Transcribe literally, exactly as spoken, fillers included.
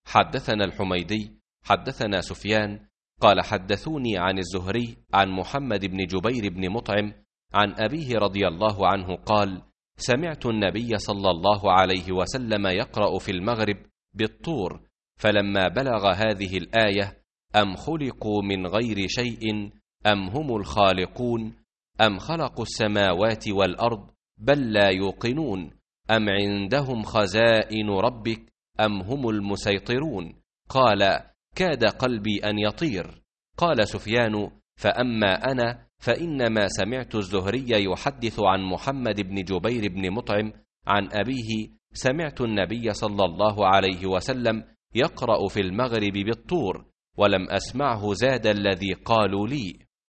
حدثنا الحميدي حدثنا سفيان قال حدثوني عن الزهري عن محمد بن جبير بن مطعم عن أبيه رضي الله عنه قال: سمعت النبي صلى الله عليه وسلم يقرأ في المغرب بالطور، فلما بلغ هذه الآية: أم خلقوا من غير شيء أم هم الخالقون أم خلقوا السماوات والأرض بل لا يوقنون أم عندهم خزائن ربك أم هم المسيطرون، قال: كاد قلبي أن يطير. قال سفيان: فأما أنا فإنما سمعت الزهري يحدث عن محمد بن جبير بن مطعم عن أبيه: سمعت النبي صلى الله عليه وسلم يقرأ في المغرب بالطور، ولم أسمعه زاد الذي قالوا لي.